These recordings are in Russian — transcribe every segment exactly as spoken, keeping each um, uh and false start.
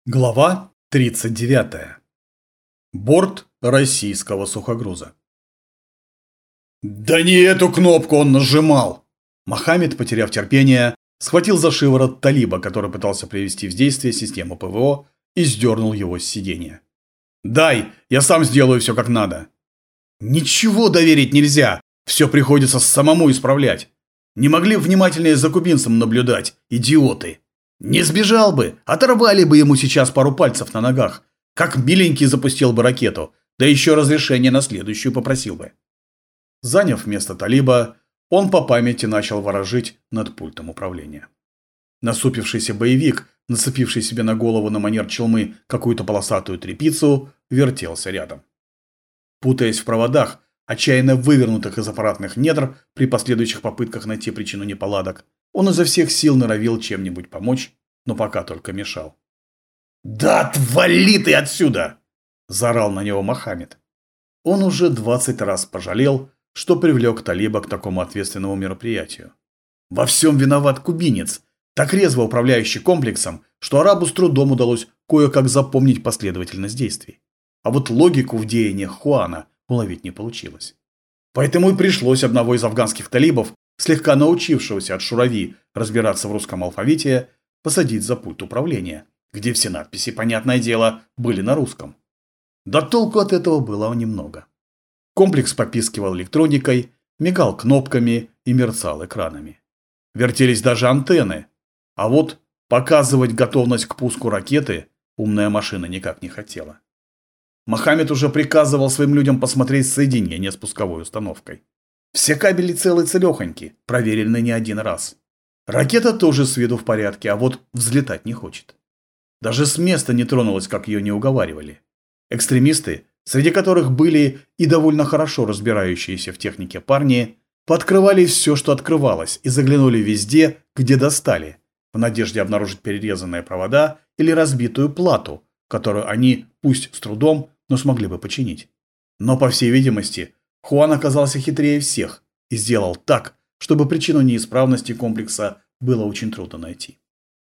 Глава тридцать девятая. Борт российского сухогруза. «Да не эту кнопку он нажимал!» Мохаммед, потеряв терпение, схватил за шиворот талиба, который пытался привести в действие систему ПВО, и сдернул его с сиденья. «Дай, я сам сделаю все как надо!» «Ничего доверить нельзя, все приходится самому исправлять. Не могли внимательнее за кубинцем наблюдать, идиоты!» Не сбежал бы, оторвали бы ему сейчас пару пальцев на ногах. Как миленький запустил бы ракету, да еще разрешение на следующую попросил бы. Заняв место талиба, он по памяти начал ворожить над пультом управления. Насупившийся боевик, нацепивший себе на голову на манер челмы какую-то полосатую тряпицу, вертелся рядом. Путаясь в проводах, отчаянно вывернутых из аппаратных недр при последующих попытках найти причину неполадок, он изо всех сил норовил чем-нибудь помочь, но пока только мешал. «Да отвали ты отсюда!» – заорал на него Мохаммед. Он уже двадцать раз пожалел, что привлек талиба к такому ответственному мероприятию. Во всем виноват кубинец, так резво управляющий комплексом, что арабу с трудом удалось кое-как запомнить последовательность действий. А вот логику в деяниях Хуана уловить не получилось. Поэтому и пришлось одного из афганских талибов, слегка научившегося от шурави разбираться в русском алфавите, посадить за пульт управления, где все надписи, понятное дело, были на русском. Да толку от этого было немного. Комплекс попискивал электроникой, мигал кнопками и мерцал экранами. Вертелись даже антенны, а вот показывать готовность к пуску ракеты умная машина никак не хотела. Мохаммед уже приказывал своим людям посмотреть соединение с пусковой установкой. Все кабели целы целехоньки, проверены не один раз. Ракета тоже с виду в порядке, а вот взлетать не хочет. Даже с места не тронулась, как ее не уговаривали. Экстремисты, среди которых были и довольно хорошо разбирающиеся в технике парни, пооткрывали все, что открывалось, и заглянули везде, где достали, в надежде обнаружить перерезанные провода или разбитую плату, которую они, пусть с трудом, но смогли бы починить. Но, по всей видимости, Хуан оказался хитрее всех и сделал так, чтобы причину неисправности комплекса было очень трудно найти.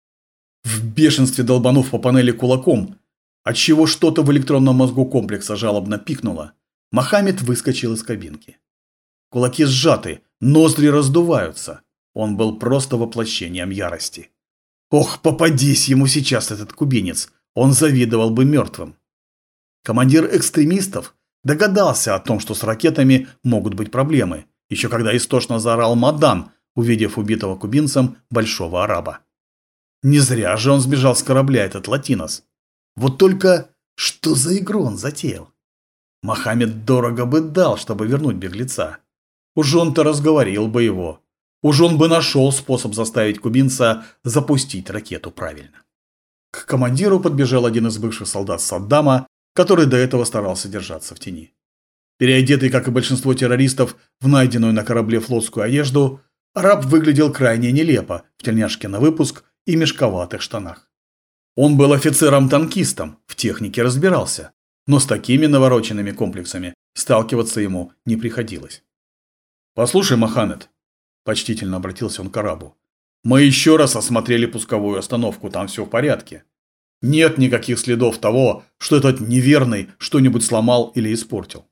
В бешенстве долбанув по панели кулаком, отчего что-то в электронном мозгу комплекса жалобно пикнуло, Мохаммед выскочил из кабинки. Кулаки сжаты, ноздри раздуваются. Он был просто воплощением ярости. Ох, попадись ему сейчас этот кубинец, он завидовал бы мертвым. Командир экстремистов догадался о том, что с ракетами могут быть проблемы, еще когда истошно заорал Мадан, увидев убитого кубинцем большого араба. Не зря же он сбежал с корабля, этот латинос. Вот только что за игру он затеял? Мохаммед дорого бы дал, чтобы вернуть беглеца. Уж он-то разговорил бы его. Уж он бы нашел способ заставить кубинца запустить ракету правильно. К командиру подбежал один из бывших солдат Саддама, который до этого старался держаться в тени. Переодетый, как и большинство террористов, в найденную на корабле флотскую одежду, араб выглядел крайне нелепо в тельняшке на выпуск и мешковатых штанах. Он был офицером-танкистом, в технике разбирался, но с такими навороченными комплексами сталкиваться ему не приходилось. «Послушай, Мохаммед», – почтительно обратился он к арабу, – «мы еще раз осмотрели пусковую установку, там все в порядке. Нет никаких следов того, что этот неверный что-нибудь сломал или испортил».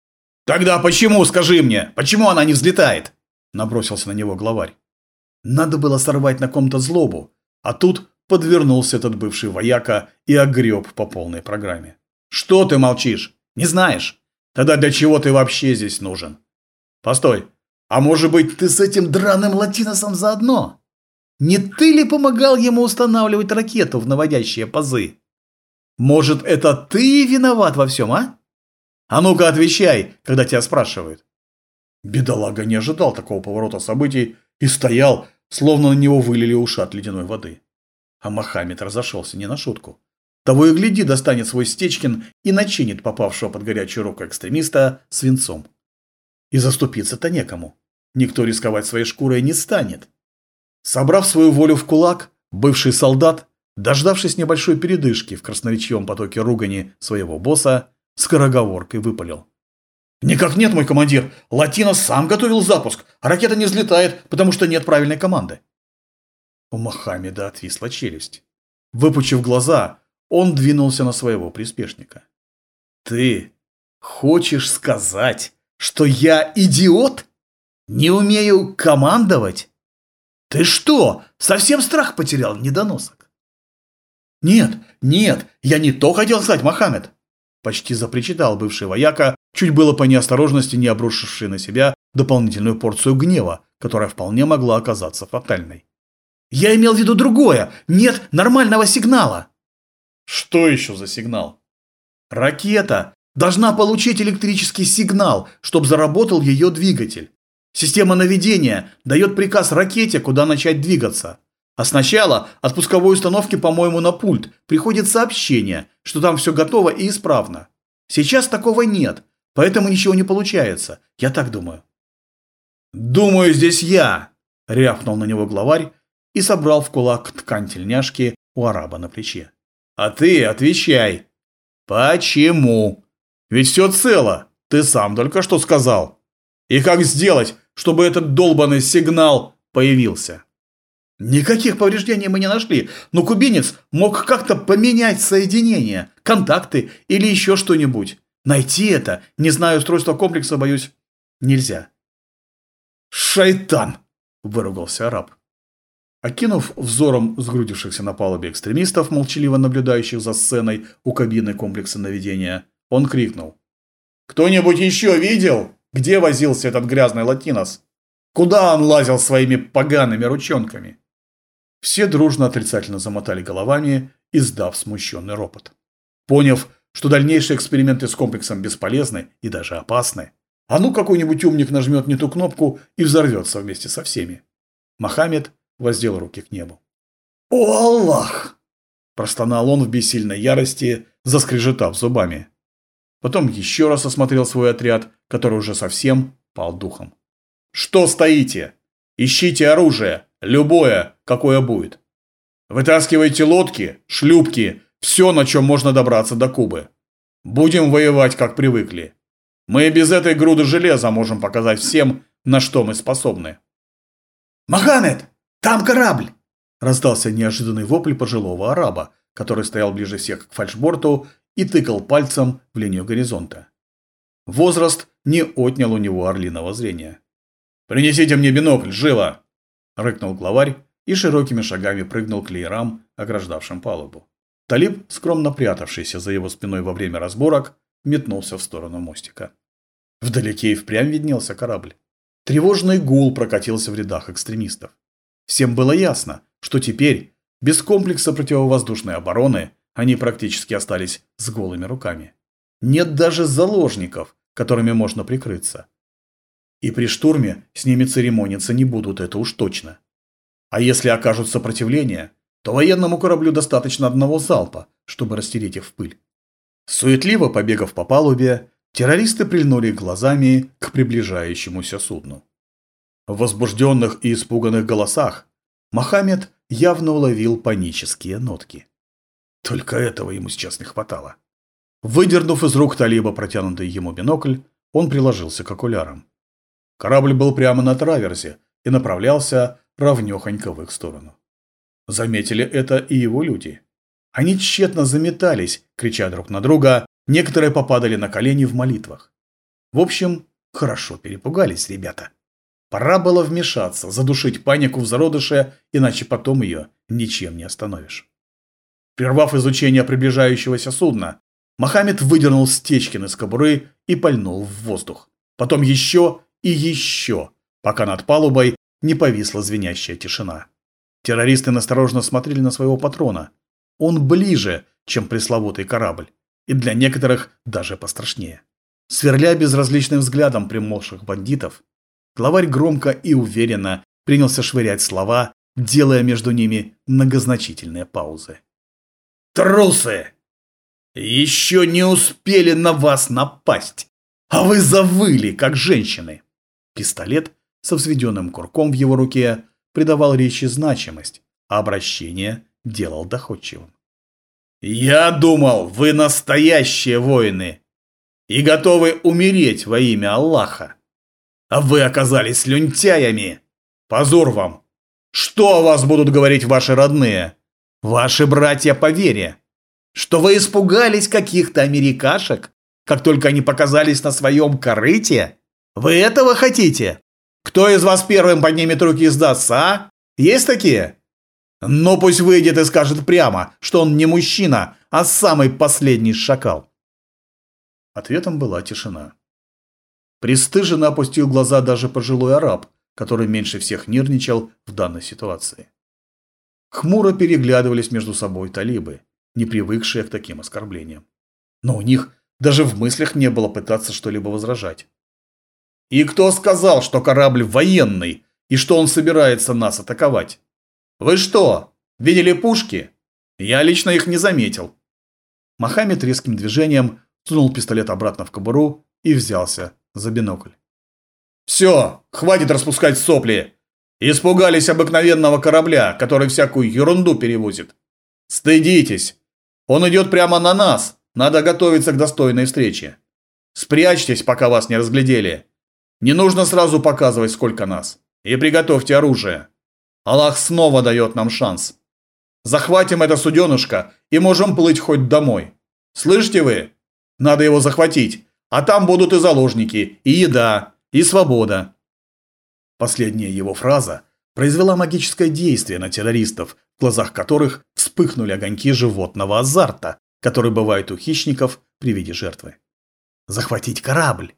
«Тогда почему, скажи мне, почему она не взлетает?» – набросился на него главарь. Надо было сорвать на ком-то злобу, а тут подвернулся этот бывший вояка и огреб по полной программе. «Что ты молчишь? Не знаешь? Тогда для чего ты вообще здесь нужен? Постой, а может быть ты с этим драным латиносом заодно? Не ты ли помогал ему устанавливать ракету в наводящие пазы? Может, это ты виноват во всем, а? А ну-ка отвечай, когда тебя спрашивают». Бедолага не ожидал такого поворота событий и стоял, словно на него вылили ушат ледяной воды. А Мохаммед разошелся не на шутку. Того и гляди, достанет свой Стечкин и начинит попавшего под горячую руку экстремиста свинцом. И заступиться-то некому. Никто рисковать своей шкурой не станет. Собрав свою волю в кулак, бывший солдат, дождавшись небольшой передышки в красноречивом потоке ругани своего босса, скороговоркой выпалил: «Никак нет, мой командир, Латинос сам готовил запуск, а ракета не взлетает, потому что нет правильной команды». У Мохаммеда отвисла челюсть. Выпучив глаза, Он двинулся на своего приспешника. «Ты хочешь сказать, что я идиот? Не умею командовать? Ты что, совсем страх потерял, недоносок?» «Нет, нет, я не то хотел сказать, Мохаммед!» Почти запричитал бывший вояка, чуть было по неосторожности не обрушивший на себя дополнительную порцию гнева, которая вполне могла оказаться фатальной. «Я имел в виду другое! Нет нормального сигнала!» «Что еще за сигнал?» «Ракета должна получить электрический сигнал, чтобы заработал ее двигатель. Система наведения дает приказ ракете, куда начать двигаться. А сначала от пусковой установки, по-моему, на пульт приходит сообщение, что там все готово и исправно. Сейчас такого нет, поэтому ничего не получается, я так думаю». «Думаю, здесь я!» – рявкнул на него главарь и собрал в кулак ткань тельняшки у араба на плече. «А ты отвечай. Почему? Ведь все цело, ты сам только что сказал. И как сделать, чтобы этот долбанный сигнал появился?» «Никаких повреждений мы не нашли, но кубинец мог как-то поменять соединение, контакты или еще что-нибудь. Найти это, не зная устройства комплекса, боюсь, нельзя». «Шайтан!» – выругался араб. Окинув взором сгрудившихся на палубе экстремистов, молчаливо наблюдающих за сценой у кабины комплекса наведения, он крикнул: «Кто-нибудь еще видел, где возился этот грязный латинос? Куда он лазил своими погаными ручонками?» Все дружно отрицательно замотали головами, издав смущенный ропот. Поняв, что дальнейшие эксперименты с комплексом бесполезны и даже опасны, а ну какой-нибудь умник нажмет не ту кнопку и взорвется вместе со всеми, Мохаммед воздел руки к небу. «О, Аллах!» – простонал он в бессильной ярости, заскрежетав зубами. Потом еще раз осмотрел свой отряд, который уже совсем пал духом. «Что стоите? Ищите оружие, любое, какое будет. Вытаскивайте лодки, шлюпки, все, на чем можно добраться до Кубы. Будем воевать, как привыкли. Мы без этой груды железа можем показать всем, на что мы способны». «Мохаммед, там корабль!» – раздался неожиданный вопль пожилого араба, который стоял ближе всех к фальшборту и тыкал пальцем в линию горизонта. Возраст не отнял у него орлиного зрения. «Принесите мне бинокль, живо!» – рыкнул главарь и широкими шагами прыгнул к леерам, ограждавшим палубу. Талиб, скромно прятавшийся за его спиной во время разборок, метнулся в сторону мостика. Вдалеке и впрямь виднелся корабль. Тревожный гул прокатился в рядах экстремистов. Всем было ясно, что теперь, без комплекса противовоздушной обороны, они практически остались с голыми руками. Нет даже заложников, которыми можно прикрыться. И при штурме с ними церемониться не будут, это уж точно. А если окажут сопротивление, то военному кораблю достаточно одного залпа, чтобы растереть их в пыль. Суетливо побегав по палубе, террористы прильнули глазами к приближающемуся судну. В возбужденных и испуганных голосах Мохаммед явно уловил панические нотки. Только этого ему сейчас не хватало. Выдернув из рук Талиба протянутый ему бинокль, он приложился к окулярам. Корабль был прямо на траверзе и направлялся ровнёхонько в их сторону. Заметили это и его люди. Они тщетно заметались, крича друг на друга, некоторые попадали на колени в молитвах. В общем, хорошо перепугались ребята. Пора было вмешаться, задушить панику в зародыше, иначе потом ее ничем не остановишь. Прервав изучение приближающегося судна, Мохаммед выдернул Стечкин из кобуры и пальнул в воздух. Потом еще и еще, пока над палубой не повисла звенящая тишина. Террористы настороженно смотрели на своего патрона. Он ближе, чем пресловутый корабль, и для некоторых даже пострашнее. Сверля безразличным взглядом примолвших бандитов, главарь громко и уверенно принялся швырять слова, делая между ними многозначительные паузы. «Трусы! Еще не успели на вас напасть, а вы завыли, как женщины!» Пистолет со взведенным курком в его руке придавал речи значимость, а обращение делал доходчивым. «Я думал, вы настоящие воины и готовы умереть во имя Аллаха. А вы оказались слюнтяями. Позор вам! Что о вас будут говорить ваши родные, ваши братья по вере? Что вы испугались каких-то америкашек, как только они показались на своем корыте? Вы этого хотите? Кто из вас первым поднимет руки и сдастся, а? Есть такие? Ну пусть выйдет и скажет прямо, что он не мужчина, а самый последний шакал. Ответом была тишина. Пристыженно опустил глаза даже пожилой араб, который меньше всех нервничал в данной ситуации. Хмуро переглядывались между собой талибы, не привыкшие к таким оскорблениям. Но у них даже в мыслях не было пытаться что-либо возражать. «И кто сказал, что корабль военный и что он собирается нас атаковать? Вы что, видели пушки? Я лично их не заметил». Мохаммед резким движением сунул пистолет обратно в кобуру и взялся за бинокль. «Все, хватит распускать сопли! Испугались обыкновенного корабля, который всякую ерунду перевозит. Стыдитесь! Он идет прямо на нас, надо готовиться к достойной встрече. Спрячьтесь, пока вас не разглядели. Не нужно сразу показывать, сколько нас. И приготовьте оружие. Аллах снова дает нам шанс. Захватим это суденышко и можем плыть хоть домой. Слышите вы? Надо его захватить, а там будут и заложники, и еда, и свобода». Последняя его фраза произвела магическое действие на террористов, в глазах которых вспыхнули огоньки животного азарта, который бывает у хищников при виде жертвы. Захватить корабль.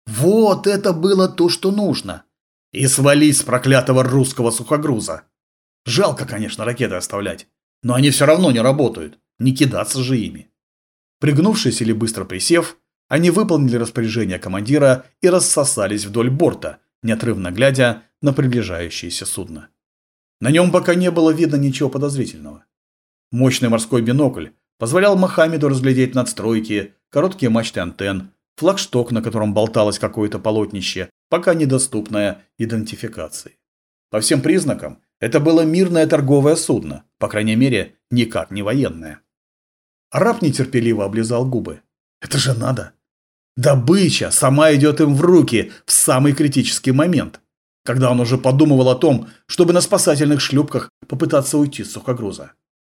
Вот это было то, что нужно. И свалить с проклятого русского сухогруза. Жалко, конечно, ракеты оставлять, но они все равно не работают, не кидаться же ими. Пригнувшись или быстро присев, они выполнили распоряжение командира и рассосались вдоль борта, неотрывно глядя на приближающееся судно. На нем пока не было видно ничего подозрительного. Мощный морской бинокль позволял Мохаммеду разглядеть надстройки, короткие мачты антенн, флагшток, на котором болталось какое-то полотнище, пока недоступное идентификации. По всем признакам, это было мирное торговое судно, по крайней мере, никак не военное. Араб нетерпеливо облизал губы. Это же надо! Добыча сама идет им в руки в самый критический момент, когда он уже подумывал о том, чтобы на спасательных шлюпках попытаться уйти с сухогруза.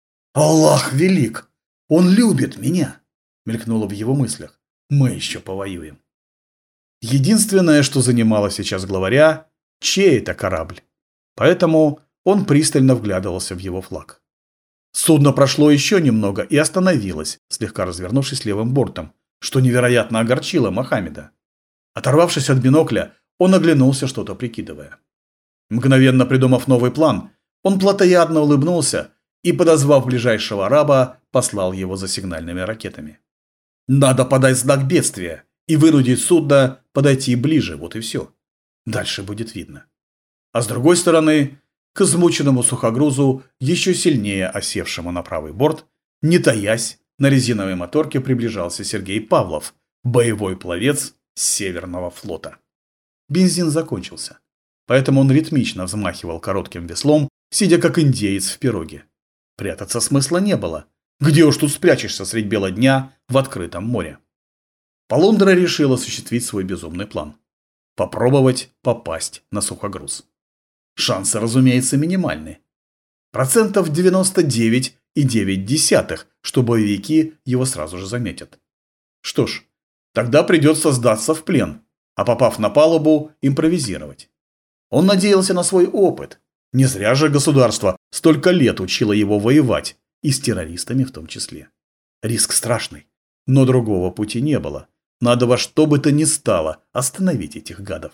«Аллах велик! Он любит меня!» – мелькнуло в его мыслях. «Мы еще повоюем». Единственное, что занимало сейчас главаря – чей это корабль. Поэтому он пристально вглядывался в его флаг. Судно прошло еще немного и остановилось, слегка развернувшись левым бортом, что невероятно огорчило Мохаммеда. Оторвавшись от бинокля, он оглянулся, что-то прикидывая. Мгновенно придумав новый план, он плотоядно улыбнулся и, подозвав ближайшего араба, послал его за сигнальными ракетами. Надо подать знак бедствия и вынудить судно подойти ближе, вот и все. Дальше будет видно. А с другой стороны, к измученному сухогрузу, еще сильнее осевшему на правый борт, не таясь, на резиновой моторке приближался Сергей Павлов, боевой пловец Северного флота. Бензин закончился, поэтому он ритмично взмахивал коротким веслом, сидя как индеец в пироге. Прятаться смысла не было. Где уж тут спрячешься средь бела дня в открытом море? Полундра решил осуществить свой безумный план. Попробовать попасть на сухогруз. Шансы, разумеется, минимальны. Процентов девяносто девять и девять десятых, что боевики его сразу же заметят. Что ж, тогда придется сдаться в плен, а попав на палубу, импровизировать. Он надеялся на свой опыт. Не зря же государство столько лет учило его воевать, и с террористами в том числе. Риск страшный, но другого пути не было. Надо во что бы то ни стало остановить этих гадов.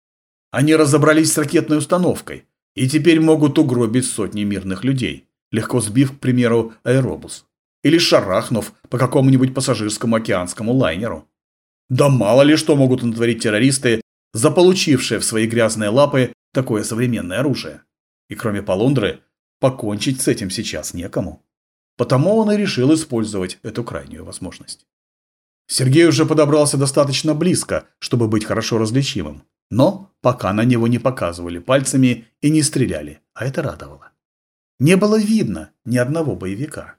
Они разобрались с ракетной установкой и теперь могут угробить сотни мирных людей, легко сбив, к примеру, аэробус. Или шарахнув по какому-нибудь пассажирскому океанскому лайнеру. Да мало ли что могут натворить террористы, заполучившие в свои грязные лапы такое современное оружие. И кроме Полундры, покончить с этим сейчас некому. Потому он и решил использовать эту крайнюю возможность. Сергей уже подобрался достаточно близко, чтобы быть хорошо различимым. Но пока на него не показывали пальцами и не стреляли, а это радовало. Не было видно ни одного боевика.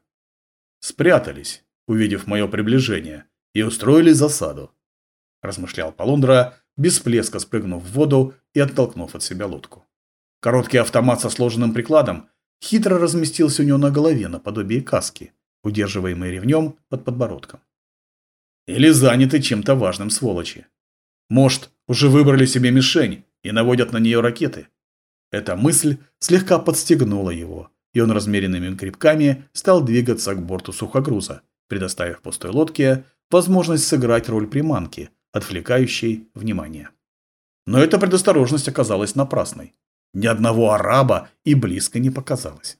Спрятались, увидев мое приближение, и устроили засаду, размышлял Полундра, без плеска спрыгнув в воду и оттолкнув от себя лодку. Короткий автомат со сложенным прикладом хитро разместился у него на голове наподобие каски, удерживаемые ремнем под подбородком. Или заняты чем-то важным, сволочи. Может, уже выбрали себе мишень и наводят на нее ракеты. Эта мысль слегка подстегнула его, и он размеренными грибками стал двигаться к борту сухогруза, предоставив пустой лодке возможность сыграть роль приманки, отвлекающей внимание. Но эта предосторожность оказалась напрасной. Ни одного араба и близко не показалось.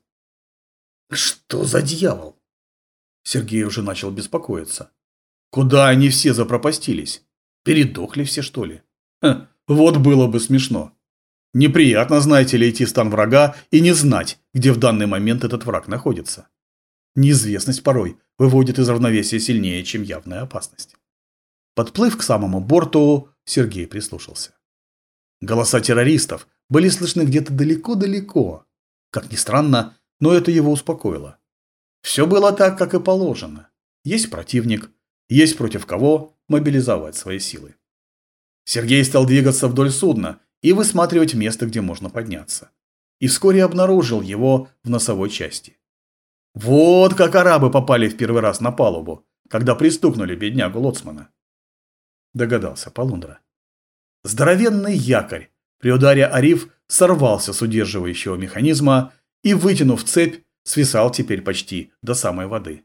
Что за дьявол? Сергей уже начал беспокоиться. Куда они все запропастились? Передохли все, что ли? Ха, вот было бы смешно. Неприятно, знаете ли, идти в стан врага и не знать, где в данный момент этот враг находится. Неизвестность порой выводит из равновесия сильнее, чем явная опасность. Подплыв к самому борту, Сергей прислушался. Голоса террористов были слышны где-то далеко-далеко. Как ни странно, но это его успокоило. Все было так, как и положено. Есть противник, есть против кого мобилизовать свои силы. Сергей стал двигаться вдоль судна и высматривать место, где можно подняться. И вскоре обнаружил его в носовой части. Вот как арабы попали в первый раз на палубу, когда пристукнули беднягу лоцмана. Догадался Полундра. Здоровенный якорь при ударе о риф сорвался с удерживающего механизма и, вытянув цепь, свисал теперь почти до самой воды.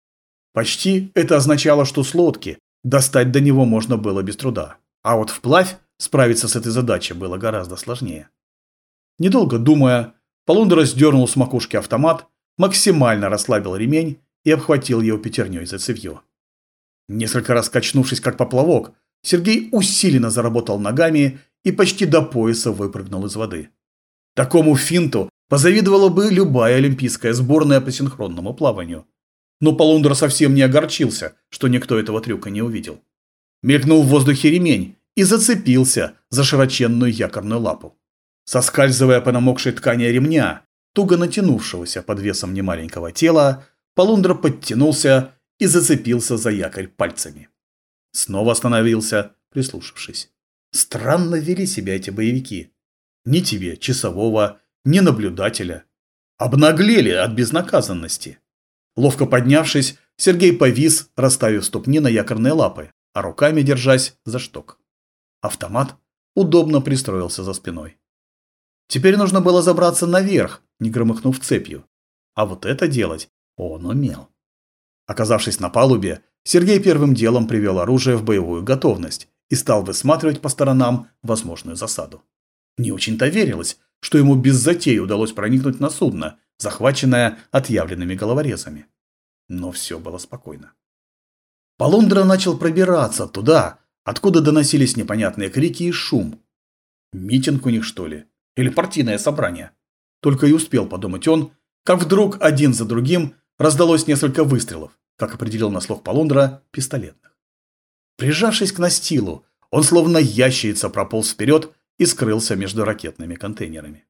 Почти это означало, что с лодки достать до него можно было без труда, а вот вплавь справиться с этой задачей было гораздо сложнее. Недолго думая, Полундра сдернул с макушки автомат, максимально расслабил ремень и обхватил его пятерней за цевьё. Несколько раз качнувшись как поплавок, Сергей усиленно заработал ногами и почти до пояса выпрыгнул из воды. Такому финту позавидовала бы любая олимпийская сборная по синхронному плаванию. Но Полундра совсем не огорчился, что никто этого трюка не увидел. Мелькнул в воздухе ремень и зацепился за широченную якорную лапу. Соскальзывая по намокшей ткани ремня, туго натянувшегося под весом немаленького тела, Полундра подтянулся и зацепился за якорь пальцами. Снова остановился, прислушавшись. Странно вели себя эти боевики. Ни тебе, часового, ни наблюдателя. Обнаглели от безнаказанности. Ловко поднявшись, Сергей повис, расставив ступни на якорные лапы, а руками держась за шток. Автомат удобно пристроился за спиной. Теперь нужно было забраться наверх, не громыхнув цепью. А вот это делать он умел. Оказавшись на палубе, Сергей первым делом привел оружие в боевую готовность и стал высматривать по сторонам возможную засаду. Не очень-то верилось, что ему без затей удалось проникнуть на судно, захваченное отъявленными головорезами. Но все было спокойно. Полундра начал пробираться туда, откуда доносились непонятные крики и шум. Митинг у них, что ли? Или партийное собрание? Только и успел подумать он, как вдруг один за другим раздалось несколько выстрелов, как определил на слух Полундра, пистолетных. Прижавшись к настилу, он словно ящерица прополз вперед и скрылся между ракетными контейнерами.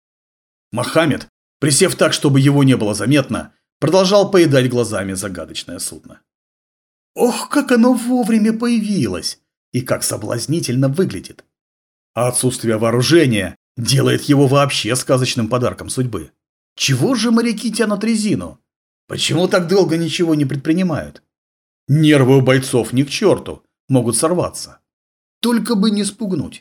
Мохаммед, присев так, чтобы его не было заметно, продолжал поедать глазами загадочное судно. Ох, как оно вовремя появилось! И как соблазнительно выглядит! А отсутствие вооружения делает его вообще сказочным подарком судьбы. Чего же моряки тянут резину? Почему так долго ничего не предпринимают? Нервы у бойцов ни к черту, могут сорваться. Только бы не спугнуть.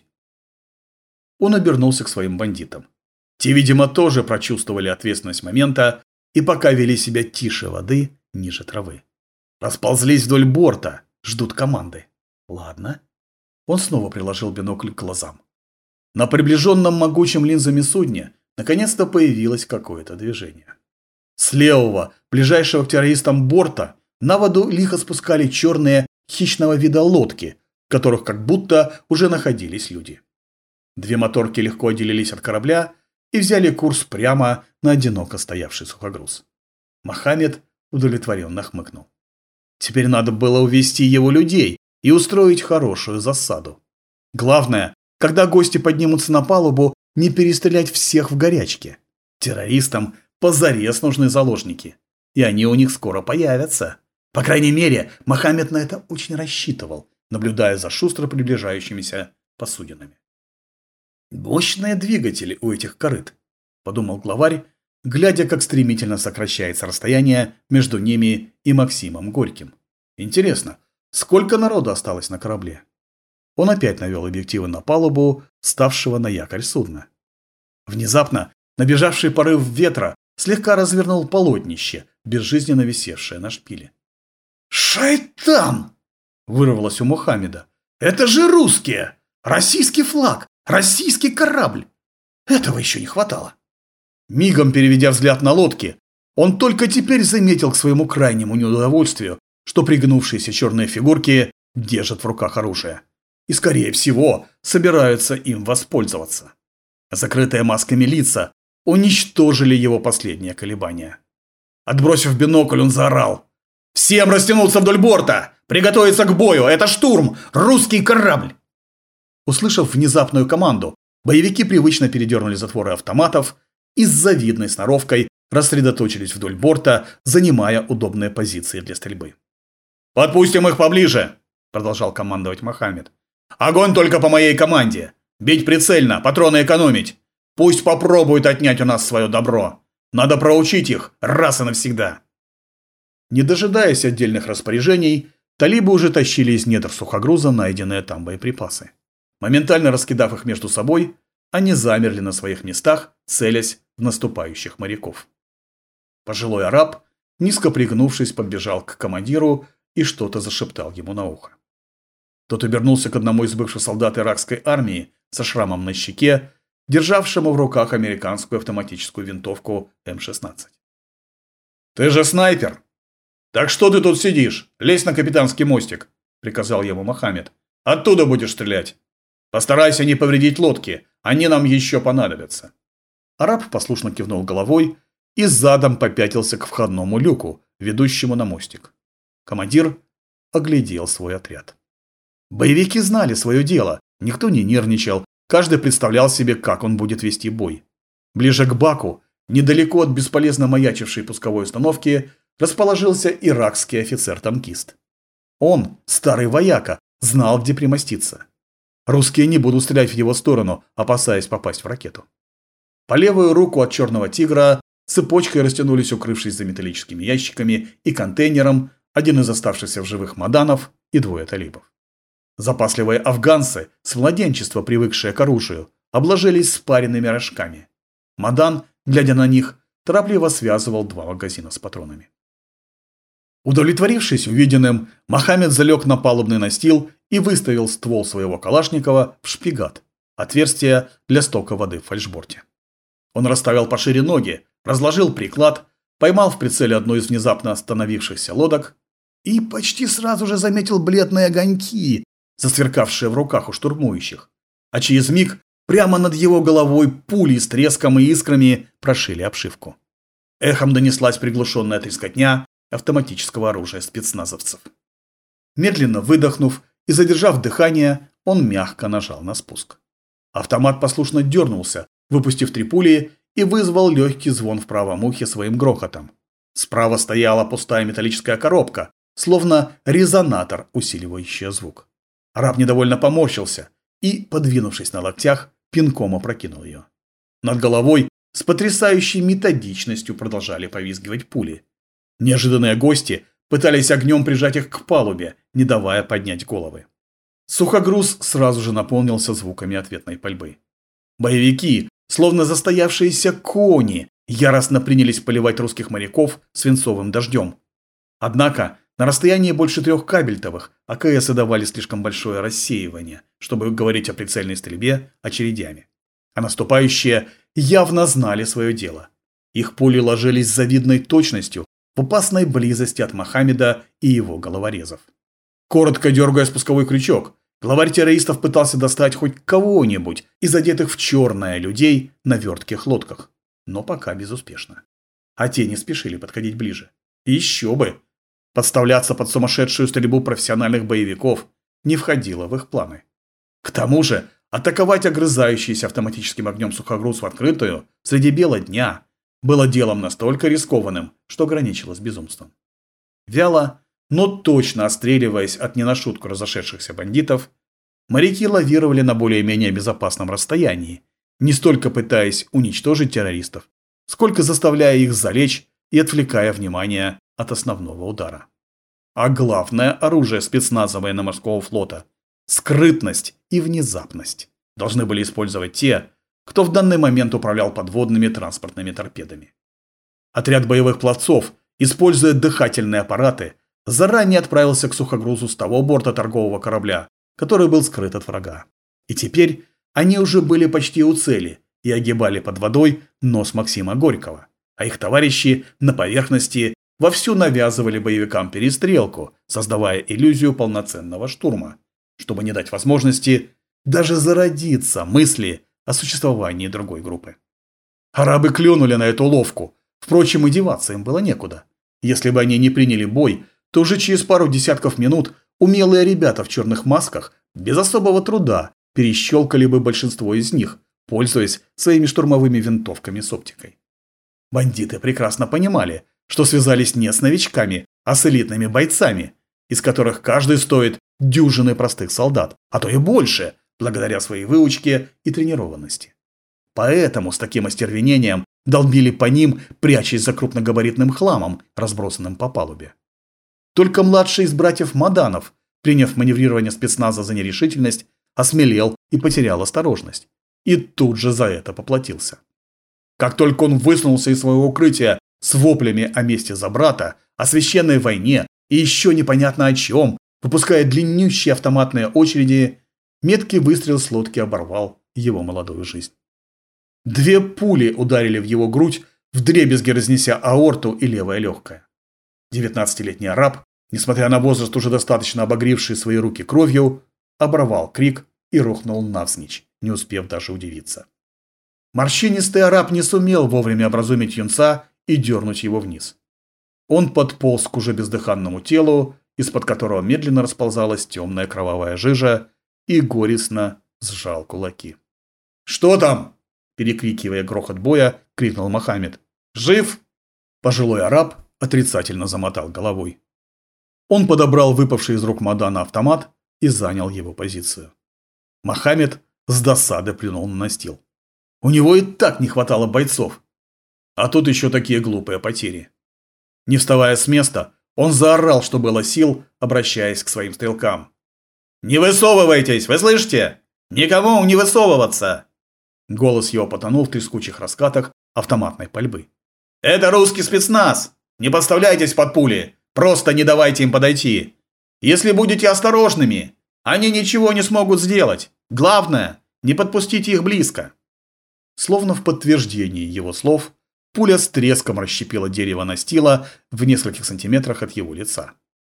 Он обернулся к своим бандитам. Те, видимо, тоже прочувствовали ответственность момента и пока вели себя тише воды, ниже травы. Расползлись вдоль борта, ждут команды. Ладно. Он снова приложил бинокль к глазам. На приближенном могучим линзами судне наконец-то появилось какое-то движение. С левого, ближайшего к террористам борта, на воду лихо спускали черные хищного вида лодки, в которых как будто уже находились люди. Две моторки легко отделились от корабля и взяли курс прямо на одиноко стоявший сухогруз. Мохаммед удовлетворенно хмыкнул. Теперь надо было увести его людей и устроить хорошую засаду. Главное, когда гости поднимутся на палубу, не перестрелять всех в горячке. Террористам позарез нужны заложники, и они у них скоро появятся. По крайней мере, Мохаммед на это очень рассчитывал, наблюдая за шустро приближающимися посудинами. «Мощные двигатели у этих корыт», – подумал главарь, глядя, как стремительно сокращается расстояние между ними и Максимом Горьким. Интересно, сколько народу осталось на корабле? Он опять навел объективы на палубу, ставшего на якорь судна. Внезапно набежавший порыв ветра слегка развернул полотнище, безжизненно висевшее на шпиле. «Шайтан!» – вырвалось у Мухаммеда. «Это же русские! Российский флаг! Российский корабль! Этого еще не хватало!» Мигом переведя взгляд на лодки, он только теперь заметил к своему крайнему неудовольствию, что пригнувшиеся черные фигурки держат в руках оружие. И, скорее всего, собираются им воспользоваться. Закрытые масками лица уничтожили его последние колебания. Отбросив бинокль, он заорал: «Всем растянуться вдоль борта! Приготовиться к бою! Это штурм! Русский корабль!» Услышав внезапную команду, боевики привычно передернули затворы автоматов и с завидной сноровкой рассредоточились вдоль борта, занимая удобные позиции для стрельбы. «Подпустим их поближе!» – продолжал командовать Мохаммед. «Огонь только по моей команде! Бить прицельно, патроны экономить! Пусть попробуют отнять у нас свое добро! Надо проучить их раз и навсегда!» Не дожидаясь отдельных распоряжений, талибы уже тащили из недр сухогруза найденные там боеприпасы. Моментально раскидав их между собой, они замерли на своих местах, целясь в наступающих моряков. Пожилой араб, низко пригнувшись, подбежал к командиру и что-то зашептал ему на ухо. Тот обернулся к одному из бывших солдат иракской армии со шрамом на щеке, державшему в руках американскую автоматическую винтовку эм шестнадцать. «Ты же снайпер! Так что ты тут сидишь? Лезь на капитанский мостик!» – приказал ему Мохаммед. «Оттуда будешь стрелять! Постарайся не повредить лодки, они нам еще понадобятся!» Араб послушно кивнул головой и задом попятился к входному люку, ведущему на мостик. Командир оглядел свой отряд. Боевики знали свое дело, никто не нервничал, каждый представлял себе, как он будет вести бой. Ближе к баку, недалеко от бесполезно маячившей пусковой установки, расположился иракский офицер-танкист. Он, старый вояка, знал, где примоститься. Русские не будут стрелять в его сторону, опасаясь попасть в ракету. По левую руку от черного тигра цепочкой растянулись, укрывшись за металлическими ящиками и контейнером, один из оставшихся в живых маданов и двое талибов. Запасливые афганцы, с младенчества привыкшие к оружию, обложились спаренными рожками. Мадан, глядя на них, торопливо связывал два магазина с патронами. Удовлетворившись увиденным, Мохаммед залег на палубный настил и выставил ствол своего калашникова в шпигат, отверстие для стока воды в фальшборте. Он расставил пошире ноги, разложил приклад, поймал в прицеле одну из внезапно остановившихся лодок и почти сразу же заметил бледные огоньки, засверкавшие в руках у штурмующих, а через миг прямо над его головой пули с треском и искрами прошили обшивку. Эхом донеслась приглушенная трескотня автоматического оружия спецназовцев. Медленно выдохнув и задержав дыхание, он мягко нажал на спуск. Автомат послушно дернулся, выпустив три пули, и вызвал легкий звон в правом ухе своим грохотом. Справа стояла пустая металлическая коробка, словно резонатор, усиливающий звук. Араб недовольно поморщился и, подвинувшись на локтях, пинком опрокинул ее. Над головой с потрясающей методичностью продолжали повизгивать пули. Неожиданные гости пытались огнем прижать их к палубе, не давая поднять головы. Сухогруз сразу же наполнился звуками ответной пальбы. Боевики, словно застоявшиеся кони, яростно принялись поливать русских моряков свинцовым дождем. Однако на расстоянии больше трех кабельтовых АКСы давали слишком большое рассеивание, чтобы говорить о прицельной стрельбе очередями. А наступающие явно знали свое дело. Их пули ложились с завидной точностью в опасной близости от Мохаммеда и его головорезов. Коротко дергая спусковой крючок, главарь террористов пытался достать хоть кого-нибудь из одетых в черное людей на вертких лодках, но пока безуспешно. А те не спешили подходить ближе. И еще бы! Подставляться под сумасшедшую стрельбу профессиональных боевиков не входило в их планы. К тому же, атаковать огрызающийся автоматическим огнем сухогруз в открытую среди бела дня было делом настолько рискованным, что граничило с безумством. Вяло, но точно отстреливаясь от не на шутку разошедшихся бандитов, моряки лавировали на более-менее безопасном расстоянии, не столько пытаясь уничтожить террористов, сколько заставляя их залечь и отвлекая внимание от основного удара. А главное оружие спецназа военно-морского флота – скрытность и внезапность – должны были использовать те, кто в данный момент управлял подводными транспортными торпедами. Отряд боевых пловцов, используя дыхательные аппараты, заранее отправился к сухогрузу с того борта торгового корабля, который был скрыт от врага. И теперь они уже были почти у цели и огибали под водой нос Максима Горького, а их товарищи на поверхности вовсю навязывали боевикам перестрелку, создавая иллюзию полноценного штурма, чтобы не дать возможности даже зародиться мысли о существовании другой группы. Арабы клюнули на эту уловку, впрочем, и деваться им было некуда. Если бы они не приняли бой, то уже через пару десятков минут умелые ребята в черных масках без особого труда перещелкали бы большинство из них, пользуясь своими штурмовыми винтовками с оптикой. Бандиты прекрасно понимали, что связались не с новичками, а с элитными бойцами, из которых каждый стоит дюжины простых солдат, а то и больше, благодаря своей выучке и тренированности. Поэтому с таким остервенением долбили по ним, прячась за крупногабаритным хламом, разбросанным по палубе. Только младший из братьев Маданов, приняв маневрирование спецназа за нерешительность, осмелел и потерял осторожность. И тут же за это поплатился. Как только он высунулся из своего укрытия с воплями о мести за брата, о священной войне и еще непонятно о чем, выпуская длиннющие автоматные очереди, меткий выстрел с лодки оборвал его молодую жизнь. Две пули ударили в его грудь, вдребезги разнеся аорту и левое легкое. Девятнадцатилетний араб, несмотря на возраст, уже достаточно обогревший свои руки кровью, оборвал крик и рухнул навзничь, не успев даже удивиться. Морщинистый араб не сумел вовремя образумить юнца и дернуть его вниз. Он подполз к уже бездыханному телу, из-под которого медленно расползалась темная кровавая жижа, и горестно сжал кулаки. «Что там?» – перекрикивая грохот боя, крикнул Мохаммед. «Жив?» Пожилой араб отрицательно замотал головой. Он подобрал выпавший из рук Мадана автомат и занял его позицию. Мохаммед с досады плюнул на настил. У него и так не хватало бойцов. А тут еще такие глупые потери. Не вставая с места, он заорал, что было сил, обращаясь к своим стрелкам. «Не высовывайтесь, вы слышите? Никому не высовываться!» Голос его потонул в трескучих раскатах автоматной пальбы. «Это русский спецназ! Не подставляйтесь под пули! Просто не давайте им подойти! Если будете осторожными, они ничего не смогут сделать! Главное, не подпустите их близко!» Словно в подтверждении его слов, пуля с треском расщепила дерево настила в нескольких сантиметрах от его лица.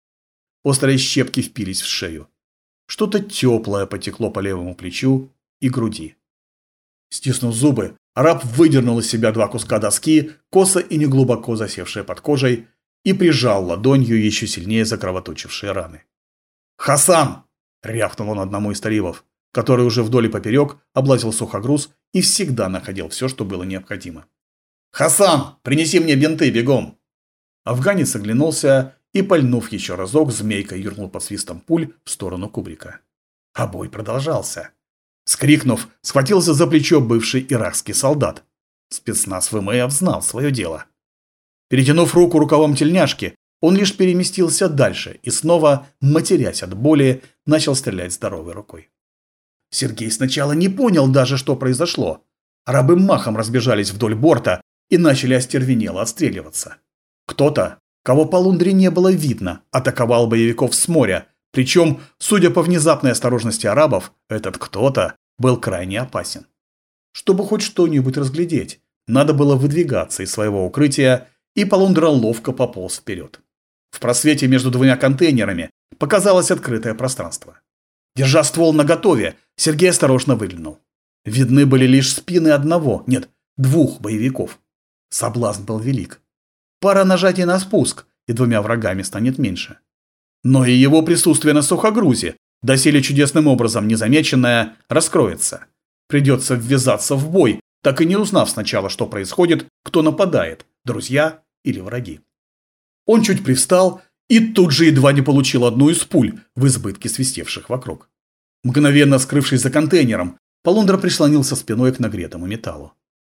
Острые щепки впились в шею. Что-то теплое потекло по левому плечу и груди. Стиснув зубы, араб выдернул из себя два куска доски, косо и неглубоко засевшие под кожей, и прижал ладонью еще сильнее закровоточившие раны. «Хасан!» – рявкнул он одному из талибов, который уже вдоль и поперек облазил сухогруз и всегда находил все, что было необходимо. «Хасан, принеси мне бинты, бегом!» Афганец оглянулся и, пальнув еще разок, змейкой юркнул под свистом пуль в сторону кубрика. А бой продолжался. Скрикнув, схватился за плечо бывший иракский солдат. Спецназ ВМФ знал свое дело. Перетянув руку рукавом тельняшки, он лишь переместился дальше и снова, матерясь от боли, начал стрелять здоровой рукой. Сергей сначала не понял даже, что произошло. Арабы махом разбежались вдоль борта и начали остервенело отстреливаться. Кто-то, кого по лундре не было видно, атаковал боевиков с моря, причем, судя по внезапной осторожности арабов, этот кто-то был крайне опасен. Чтобы хоть что-нибудь разглядеть, надо было выдвигаться из своего укрытия, и полундра ловко пополз вперед. В просвете между двумя контейнерами показалось открытое пространство. Держа ствол наготове, Сергей осторожно выглянул. Видны были лишь спины одного, нет, двух боевиков. Соблазн был велик. Пара нажатий на спуск, и двумя врагами станет меньше. Но и его присутствие на сухогрузе, доселе чудесным образом незамеченное, раскроется. Придется ввязаться в бой, так и не узнав сначала, что происходит, кто нападает, друзья или враги. Он чуть привстал и тут же едва не получил одну из пуль, в избытке свистевших вокруг. Мгновенно скрывшись за контейнером, полундра прислонился спиной к нагретому металлу.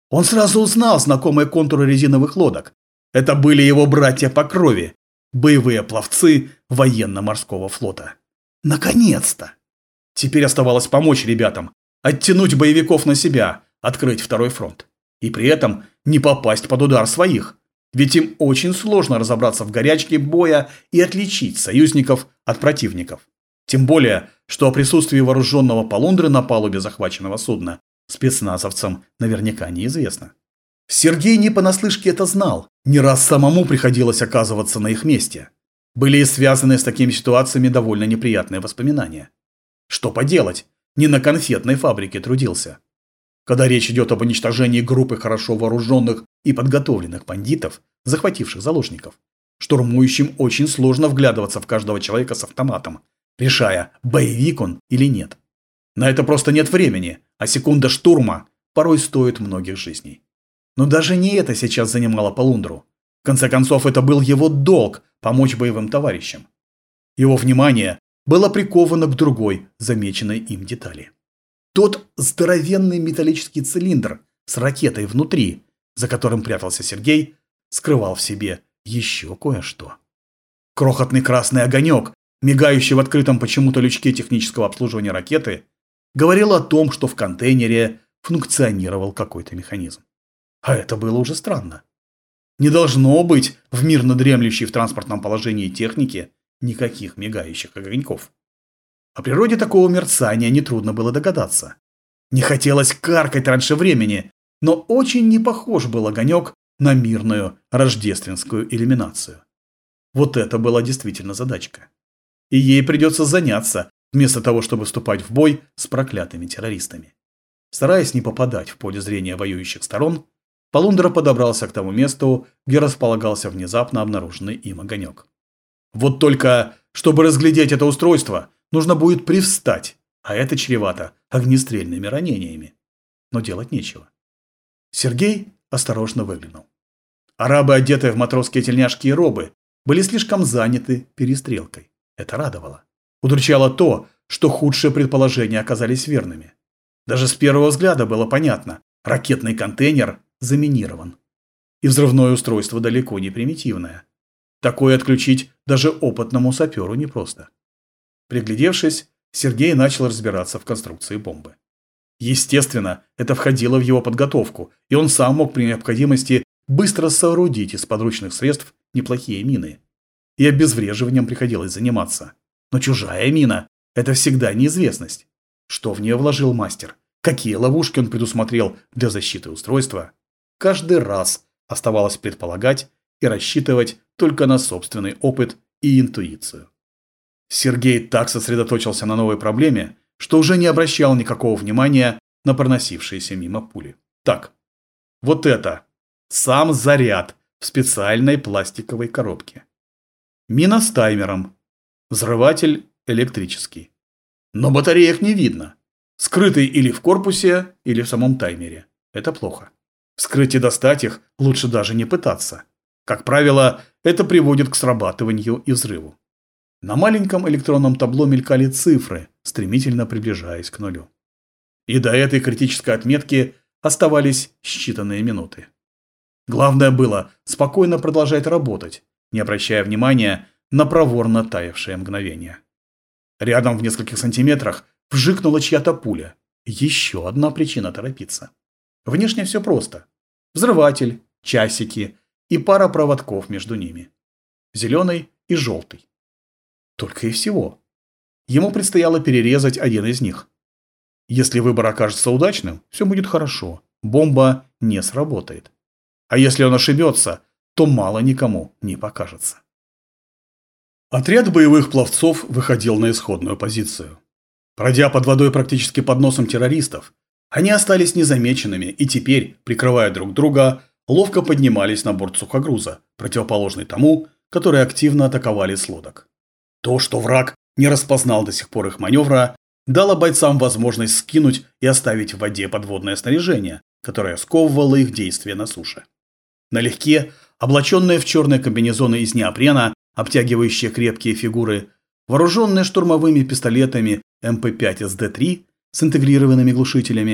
Он сразу узнал знакомые контуры резиновых лодок. Это были его братья по крови, боевые пловцы военно-морского флота. Наконец-то! Теперь оставалось помочь ребятам, оттянуть боевиков на себя, открыть второй фронт. И при этом не попасть под удар своих. Ведь им очень сложно разобраться в горячке боя и отличить союзников от противников. Тем более, что о присутствии вооруженного полундры на палубе захваченного судна спецназовцам наверняка неизвестно. Сергей не понаслышке это знал, не раз самому приходилось оказываться на их месте. Были и связаны с такими ситуациями довольно неприятные воспоминания. Что поделать, не на конфетной фабрике трудился. Когда речь идет об уничтожении группы хорошо вооруженных и подготовленных бандитов, захвативших заложников, штурмующим очень сложно вглядываться в каждого человека с автоматом, решая, боевик он или нет. На это просто нет времени, а секунда штурма порой стоит многих жизней. Но даже не это сейчас занимало Полундру. В конце концов, это был его долг помочь боевым товарищам. Его внимание было приковано к другой, замеченной им детали. Тот здоровенный металлический цилиндр с ракетой внутри, за которым прятался Сергей, скрывал в себе еще кое-что. Крохотный красный огонек, мигающий в открытом почему-то лючке технического обслуживания ракеты, говорил о том, что в контейнере функционировал какой-то механизм. А это было уже странно. Не должно быть в мирно дремлющей в транспортном положении техники никаких мигающих огоньков. О природе такого мерцания нетрудно было догадаться. Не хотелось каркать раньше времени, но очень не похож был огонек на мирную рождественскую иллюминацию. Вот это была действительно задачка. И ей придется заняться, вместо того, чтобы вступать в бой с проклятыми террористами. Стараясь не попадать в поле зрения воюющих сторон, Полундра подобрался к тому месту, где располагался внезапно обнаруженный им огонек. Вот только, чтобы разглядеть это устройство, нужно будет привстать, а это чревато огнестрельными ранениями. Но делать нечего. Сергей осторожно выглянул. Арабы, одетые в матросские тельняшки и робы, были слишком заняты перестрелкой. Это радовало. Удручало то, что худшие предположения оказались верными. Даже с первого взгляда было понятно, ракетный контейнер заминирован. И взрывное устройство далеко не примитивное. Такое отключить даже опытному саперу непросто. Приглядевшись, Сергей начал разбираться в конструкции бомбы. Естественно, это входило в его подготовку, и он сам мог при необходимости быстро соорудить из подручных средств неплохие мины. И обезвреживанием приходилось заниматься. Но чужая мина – это всегда неизвестность. Что в нее вложил мастер? Какие ловушки он предусмотрел для защиты устройства? Каждый раз оставалось предполагать и рассчитывать только на собственный опыт и интуицию. Сергей так сосредоточился на новой проблеме, что уже не обращал никакого внимания на проносившиеся мимо пули. Так, вот это сам заряд в специальной пластиковой коробке. Мина с таймером. Взрыватель электрический. Но батареек не видно. Скрытый или в корпусе, или в самом таймере. Это плохо. Вскрыть и достать их лучше даже не пытаться. Как правило, это приводит к срабатыванию и взрыву. На маленьком электронном табло мелькали цифры, стремительно приближаясь к нулю. И до этой критической отметки оставались считанные минуты. Главное было спокойно продолжать работать, не обращая внимания на проворно таявшее мгновение. Рядом в нескольких сантиметрах вжикнула чья-то пуля. Еще одна причина торопиться. Внешне все просто. Взрыватель, часики и пара проводков между ними. Зеленый и желтый. Только и всего. Ему предстояло перерезать один из них. Если выбор окажется удачным, все будет хорошо. Бомба не сработает. А если он ошибется, то мало никому не покажется. Отряд боевых пловцов выходил на исходную позицию. Пройдя под водой практически под носом террористов, они остались незамеченными и теперь, прикрывая друг друга, ловко поднимались на борт сухогруза, противоположный тому, который активно атаковали с лодок. То, что враг не распознал до сих пор их маневра, дало бойцам возможность скинуть и оставить в воде подводное снаряжение, которое сковывало их действия на суше. Налегке, облаченные в черные комбинезоны из неопрена, обтягивающие крепкие фигуры, вооруженные штурмовыми пистолетами эм пэ пять эс дэ три с интегрированными глушителями,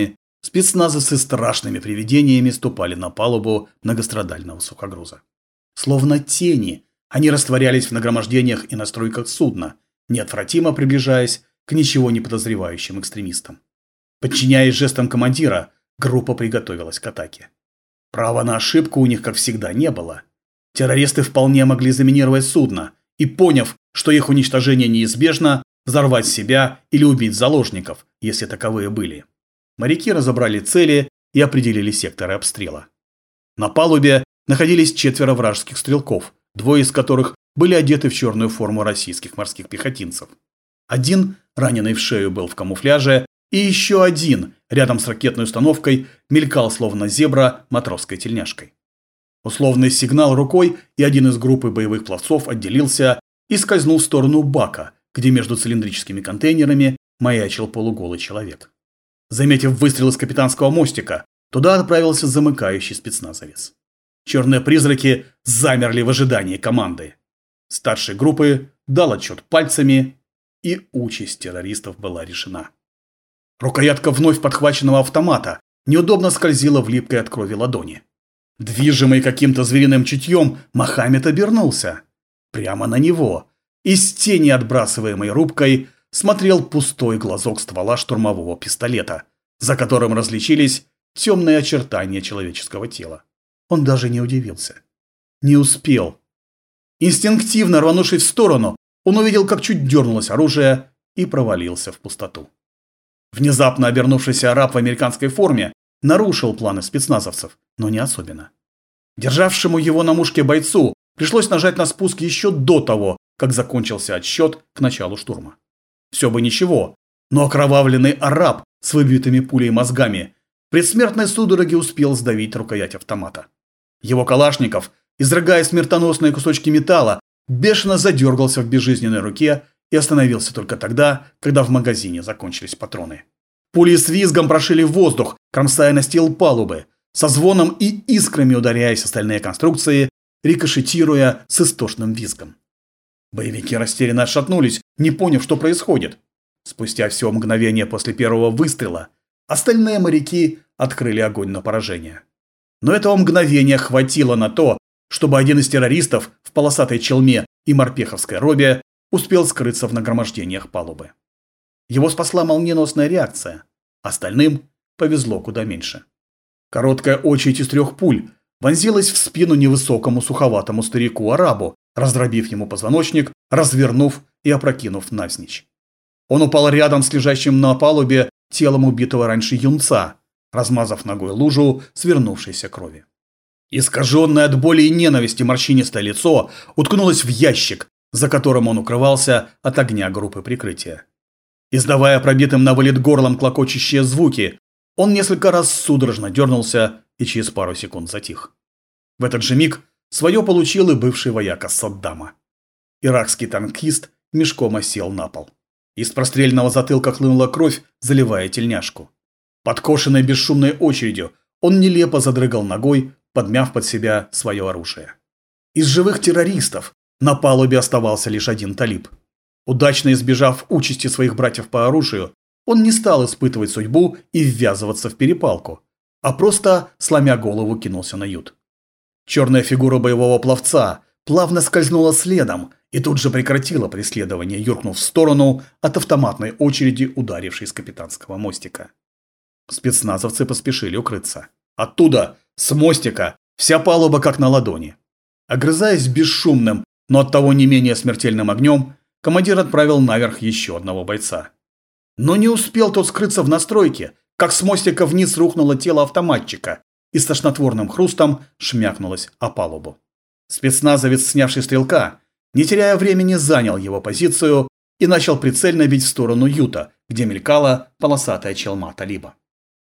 Спецназовцы страшными привидениями ступали на палубу многострадального сухогруза. Словно тени, они растворялись в нагромождениях и настройках судна, неотвратимо приближаясь к ничего не подозревающим экстремистам. Подчиняясь жестам командира, группа приготовилась к атаке. Права на ошибку у них, как всегда, не было. Террористы вполне могли заминировать судно и, поняв, что их уничтожение неизбежно, взорвать себя или убить заложников, если таковые были. Моряки разобрали цели и определили секторы обстрела. На палубе находились четверо вражеских стрелков, двое из которых были одеты в черную форму российских морских пехотинцев. Один, раненый в шею, был в камуфляже, и еще один, рядом с ракетной установкой, мелькал словно зебра матросской тельняшкой. Условный сигнал рукой, и один из группы боевых пловцов отделился и скользнул в сторону бака, где между цилиндрическими контейнерами маячил полуголый человек. Заметив выстрел из капитанского мостика, туда отправился замыкающий спецназовец. Черные призраки замерли в ожидании команды. Старший группы дал отчет пальцами, и участь террористов была решена. Рукоятка вновь подхваченного автомата неудобно скользила в липкой от крови ладони. Движимый каким-то звериным чутьем, Мохаммед обернулся. Прямо на него, из тени, отбрасываемой рубкой, смотрел пустой глазок ствола штурмового пистолета, за которым различились темные очертания человеческого тела. Он даже не удивился. Не успел. Инстинктивно рванувшись в сторону, он увидел, как чуть дернулось оружие, и провалился в пустоту. Внезапно обернувшийся араб в американской форме нарушил планы спецназовцев, но не особенно. Державшему его на мушке бойцу пришлось нажать на спуск еще до того, как закончился отсчет к началу штурма. Все бы ничего, но окровавленный араб с выбитыми пулей мозгами в предсмертной судороге успел сдавить рукоять автомата. Его Калашников, изрыгая смертоносные кусочки металла, бешено задергался в безжизненной руке и остановился только тогда, когда в магазине закончились патроны. Пули с визгом прошили воздух, кромсая настил палубы, со звоном и искрами ударяясь в остальные конструкции, рикошетируя с истошным визгом. Боевики растерянно отшатнулись, не поняв, что происходит. Спустя всего мгновение после первого выстрела остальные моряки открыли огонь на поражение. Но этого мгновения хватило на то, чтобы один из террористов в полосатой челме и морпеховской робе успел скрыться в нагромождениях палубы. Его спасла молниеносная реакция, остальным повезло куда меньше. Короткая очередь из трех пуль вонзилась в спину невысокому суховатому старику-арабу, раздробив ему позвоночник, развернув и опрокинув навзничь. Он упал рядом с лежащим на палубе телом убитого раньше юнца, размазав ногой лужу свернувшейся крови. Искаженное от боли и ненависти морщинистое лицо уткнулось в ящик, за которым он укрывался от огня группы прикрытия. Издавая пробитым на вылет горлом клокочущие звуки, он несколько раз судорожно дернулся и через пару секунд затих. В этот же миг свое получил и бывший вояка Саддама. Иракский танкист мешком осел на пол. Из простреленного затылка хлынула кровь, заливая тельняшку. Подкошенной бесшумной очередью он нелепо задрыгал ногой, подмяв под себя свое оружие. Из живых террористов на палубе оставался лишь один талиб. Удачно избежав участи своих братьев по оружию, он не стал испытывать судьбу и ввязываться в перепалку, а просто, сломя голову, кинулся на ют. Черная фигура боевого пловца плавно скользнула следом и тут же прекратила преследование, юркнув в сторону от автоматной очереди, ударившей с капитанского мостика. Спецназовцы поспешили укрыться. Оттуда, с мостика, вся палуба как на ладони. Огрызаясь бесшумным, но оттого не менее смертельным огнем, командир отправил наверх еще одного бойца. Но не успел тот скрыться в настройке, как с мостика вниз рухнуло тело автоматчика и с тошнотворным хрустом шмякнулось о палубу. Спецназовец, снявший стрелка, не теряя времени, занял его позицию и начал прицельно бить в сторону юта, где мелькала полосатая челма талиба.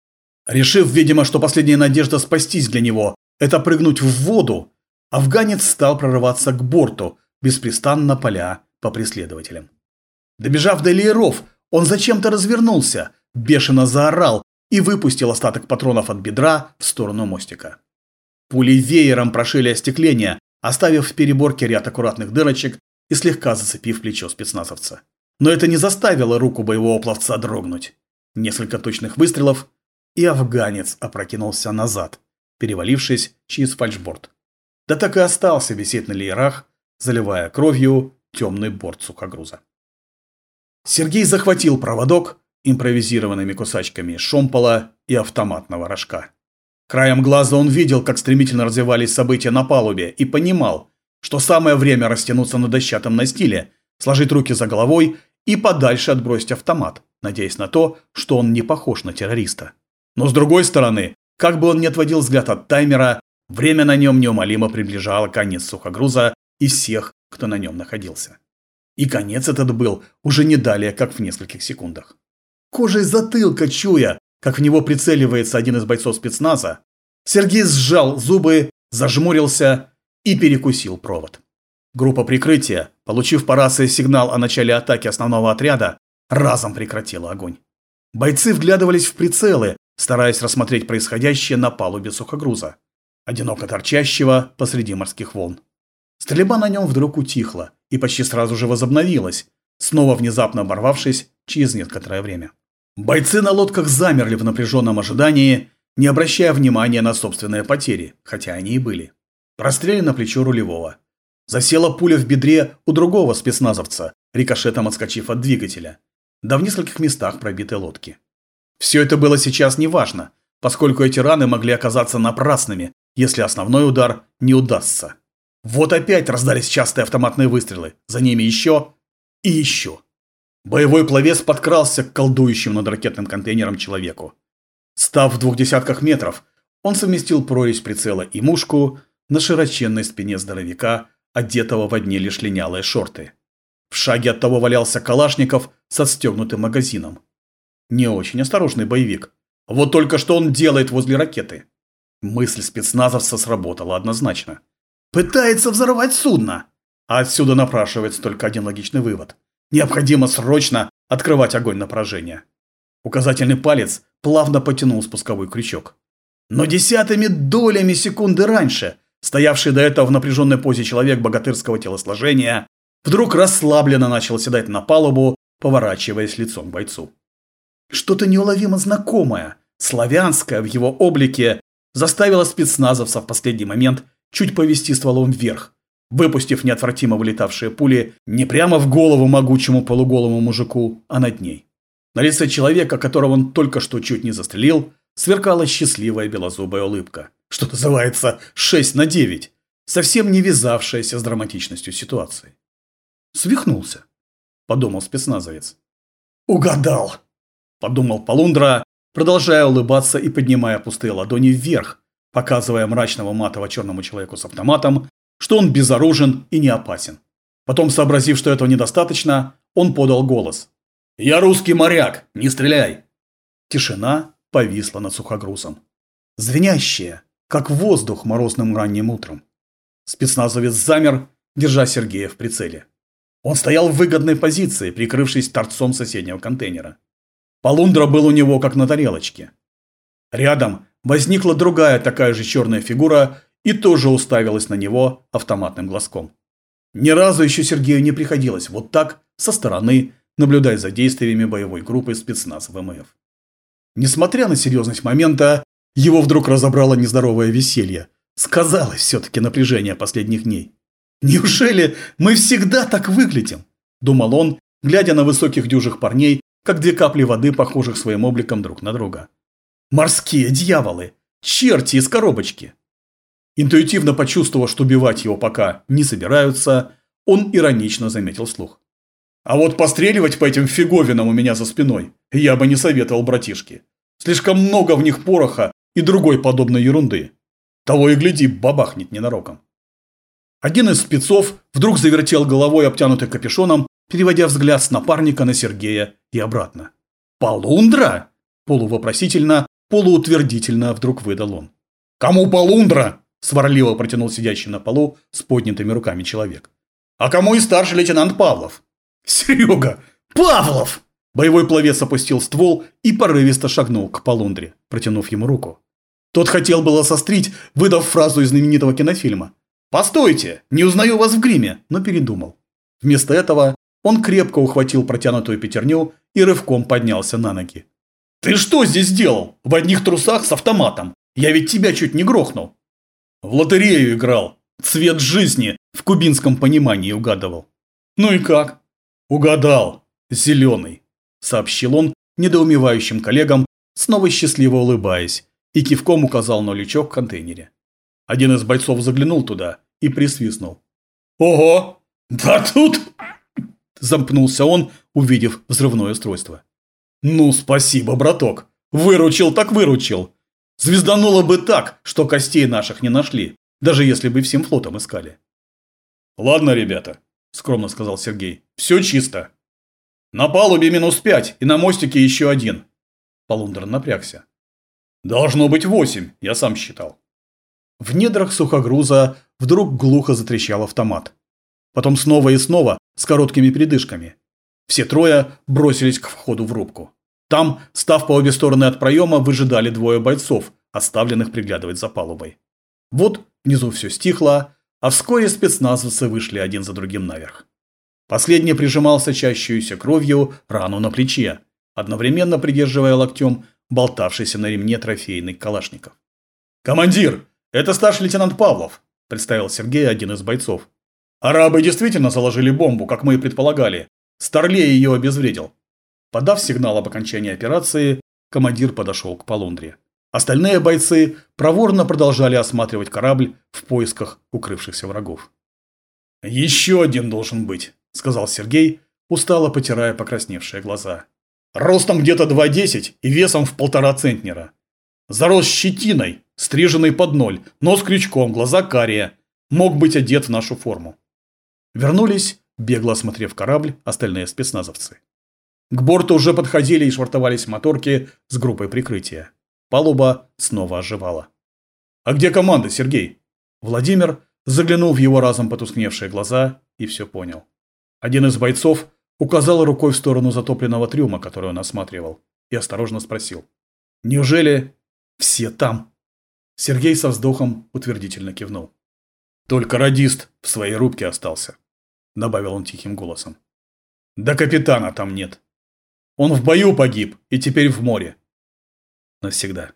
Решив, видимо, что последняя надежда спастись для него – это прыгнуть в воду, афганец стал прорываться к борту, беспрестанно паля по преследователям. Добежав до лееров, он зачем-то развернулся, бешено заорал и выпустил остаток патронов от бедра в сторону мостика. Пули веером прошили остекление, оставив в переборке ряд аккуратных дырочек и слегка зацепив плечо спецназовца. Но это не заставило руку боевого пловца дрогнуть. Несколько точных выстрелов, и афганец опрокинулся назад, перевалившись через фальшборд. Да так и остался висеть на леерах, заливая кровью темный борт сухогруза. Сергей захватил проводок импровизированными кусачками шомпола и автоматного рожка. Краем глаза он видел, как стремительно развивались события на палубе, и понимал, что самое время растянуться на дощатом настиле, сложить руки за головой и подальше отбросить автомат, надеясь на то, что он не похож на террориста. Но с другой стороны, как бы он ни отводил взгляд от таймера, время на нем неумолимо приближало конец сухогруза и всех, кто на нем находился. И конец этот был уже не далее, как в нескольких секундах. Кожей затылка чуя, как в него прицеливается один из бойцов спецназа, Сергей сжал зубы, зажмурился и перекусил провод. Группа прикрытия, получив по рации сигнал о начале атаки основного отряда, разом прекратила огонь. Бойцы вглядывались в прицелы, стараясь рассмотреть происходящее на палубе сухогруза, одиноко торчащего посреди морских волн. Стрельба на нем вдруг утихла и почти сразу же возобновилась, снова внезапно оборвавшись через некоторое время. Бойцы на лодках замерли в напряженном ожидании, не обращая внимания на собственные потери, хотя они и были. Прострелено плечо рулевого. Засела пуля в бедре у другого спецназовца, рикошетом отскочив от двигателя. Да в нескольких местах пробиты лодки. Все это было сейчас неважно, поскольку эти раны могли оказаться напрасными, если основной удар не удастся. Вот опять раздались частые автоматные выстрелы, за ними еще и еще. Боевой пловец подкрался к колдующему над ракетным контейнером человеку. Став в двух десятках метров, он совместил прорезь прицела и мушку на широченной спине здоровяка, одетого в одни лишь линялые шорты. В шаге от того валялся Калашников с отстегнутым магазином. Не очень осторожный боевик. Вот только что он делает возле ракеты. Мысль спецназовца сработала однозначно. Пытается взорвать судно. А отсюда напрашивается только один логичный вывод. Необходимо срочно открывать огонь на поражение. Указательный палец плавно потянул спусковой крючок. Но десятыми долями секунды раньше, стоявший до этого в напряженной позе человек богатырского телосложения, вдруг расслабленно начал седать на палубу, поворачиваясь лицом к бойцу. Что-то неуловимо знакомое, славянское в его облике, заставило спецназовца в последний момент чуть повести стволом вверх, выпустив неотвратимо вылетавшие пули не прямо в голову могучему полуголому мужику, а над ней. На лице человека, которого он только что чуть не застрелил, сверкала счастливая белозубая улыбка, что называется шесть на девять, совсем не вязавшаяся с драматичностью ситуации. «Свихнулся», – подумал спецназовец. «Угадал», – подумал Полундра, продолжая улыбаться и поднимая пустые ладони вверх, показывая мрачному матово-черному человеку с автоматом, что он безоружен и не опасен. Потом, сообразив, что этого недостаточно, он подал голос. «Я русский моряк, не стреляй!» Тишина повисла над сухогрузом. Звенящая, как воздух морозным ранним утром. Спецназовец замер, держа Сергея в прицеле. Он стоял в выгодной позиции, прикрывшись торцом соседнего контейнера. Полундра был у него как на тарелочке. Рядом возникла другая такая же черная фигура и тоже уставилась на него автоматным глазком. Ни разу еще Сергею не приходилось вот так, со стороны, наблюдать за действиями боевой группы спецназа ВМФ. Несмотря на серьезность момента, его вдруг разобрало нездоровое веселье. Сказалось все-таки напряжение последних дней. «Неужели мы всегда так выглядим?» – думал он, глядя на высоких дюжих парней, как две капли воды, похожих своим обликом друг на друга. «Морские дьяволы! Черти из коробочки!» Интуитивно почувствовав, что убивать его пока не собираются, он иронично заметил вслух. «А вот постреливать по этим фиговинам у меня за спиной я бы не советовал, братишки. Слишком много в них пороха и другой подобной ерунды. Того и гляди, бабахнет ненароком». Один из спецов вдруг завертел головой, обтянутой капюшоном, переводя взгляд с напарника на Сергея и обратно. «Полундра?» – полувопросительно, полуутвердительно вдруг выдал он. «Кому полундра?» – сварливо протянул сидящий на полу с поднятыми руками человек. «А кому и старший лейтенант Павлов?» «Серега! Павлов!» Боевой пловец опустил ствол и порывисто шагнул к полундре, протянув ему руку. Тот хотел было сострить, выдав фразу из знаменитого кинофильма. «Постойте, не узнаю вас в гриме», но передумал. Вместо этого он крепко ухватил протянутую пятерню и рывком поднялся на ноги. «Ты что здесь делал? В одних трусах с автоматом? Я ведь тебя чуть не грохнул». «В лотерею играл. Цвет жизни в кубинском понимании угадывал». «Ну и как?» «Угадал. Зеленый», – сообщил он недоумевающим коллегам, снова счастливо улыбаясь, и кивком указал на лючок в контейнере. Один из бойцов заглянул туда и присвистнул. «Ого! Да тут...» – замкнулся он, увидев взрывное устройство. «Ну, спасибо, браток. Выручил так выручил. Звездануло бы так, что костей наших не нашли, даже если бы всем флотом искали». «Ладно, ребята», – скромно сказал Сергей. «Все чисто. На палубе минус пять и на мостике еще один». Полундра напрягся. «Должно быть восемь, я сам считал». В недрах сухогруза вдруг глухо затрещал автомат. Потом снова и снова с короткими передышками. Все трое бросились к входу в рубку. Там, став по обе стороны от проема, выжидали двое бойцов, оставленных приглядывать за палубой. Вот внизу все стихло, а вскоре спецназовцы вышли один за другим наверх. Последний прижимал сочащуюся кровью рану на плече, одновременно придерживая локтем болтавшийся на ремне трофейный калашников. «Командир, это старший лейтенант Павлов», – представил Сергей один из бойцов. «Арабы действительно заложили бомбу, как мы и предполагали. Старлей ее обезвредил». Подав сигнал об окончании операции, командир подошел к Полундре. Остальные бойцы проворно продолжали осматривать корабль в поисках укрывшихся врагов. «Еще один должен быть», – сказал Сергей, устало потирая покрасневшие глаза. «Ростом где-то два десять и весом в полтора центнера. Зарос щетиной, стриженный под ноль, нос крючком, глаза карие. Мог быть одет в нашу форму». Вернулись, бегло осмотрев корабль, остальные спецназовцы. К борту уже подходили и швартовались моторки с группой прикрытия. Палуба снова оживала. «А где команда, Сергей?» Владимир заглянул в его разом потускневшие глаза и все понял. Один из бойцов указал рукой в сторону затопленного трюма, который он осматривал, и осторожно спросил. «Неужели все там?» Сергей со вздохом утвердительно кивнул. «Только радист в своей рубке остался», – добавил он тихим голосом. «Да капитана там нет. Он в бою погиб и теперь в море. Навсегда».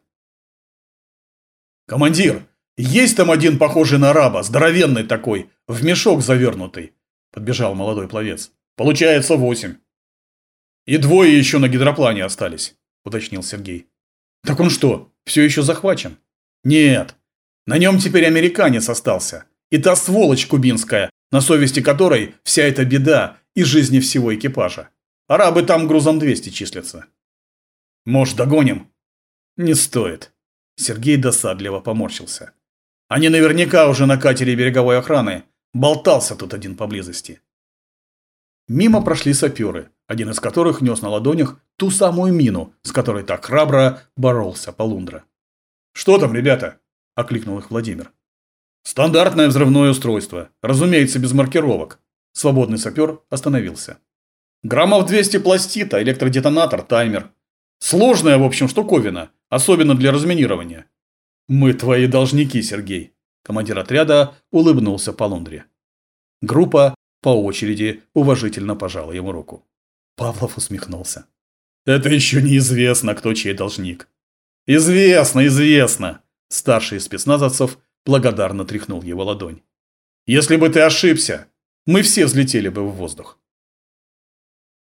«Командир, есть там один похожий на араба, здоровенный такой, в мешок завернутый», – подбежал молодой пловец. «Получается восемь». «И двое еще на гидроплане остались», – уточнил Сергей. «Так он что, все еще захвачен?» «Нет, на нем теперь американец остался. И та сволочь кубинская, на совести которой вся эта беда и жизни всего экипажа. Арабы там грузом двести числятся». «Может, догоним?» «Не стоит». Сергей досадливо поморщился. «Они наверняка уже на катере береговой охраны. Болтался тут один поблизости». Мимо прошли саперы, один из которых нес на ладонях ту самую мину, с которой так храбро боролся Полундра. «Что там, ребята?» – окликнул их Владимир. «Стандартное взрывное устройство, разумеется, без маркировок». Свободный сапер остановился. «Граммов двести пластита, электродетонатор, таймер. Сложная, в общем, штуковина, особенно для разминирования». «Мы твои должники, Сергей», – командир отряда улыбнулся Полундре. Группа по очереди уважительно пожала ему руку. Павлов усмехнулся. «Это еще неизвестно, кто чей должник». «Известно, известно!» Старший из спецназовцев благодарно тряхнул его ладонь. «Если бы ты ошибся, мы все взлетели бы в воздух».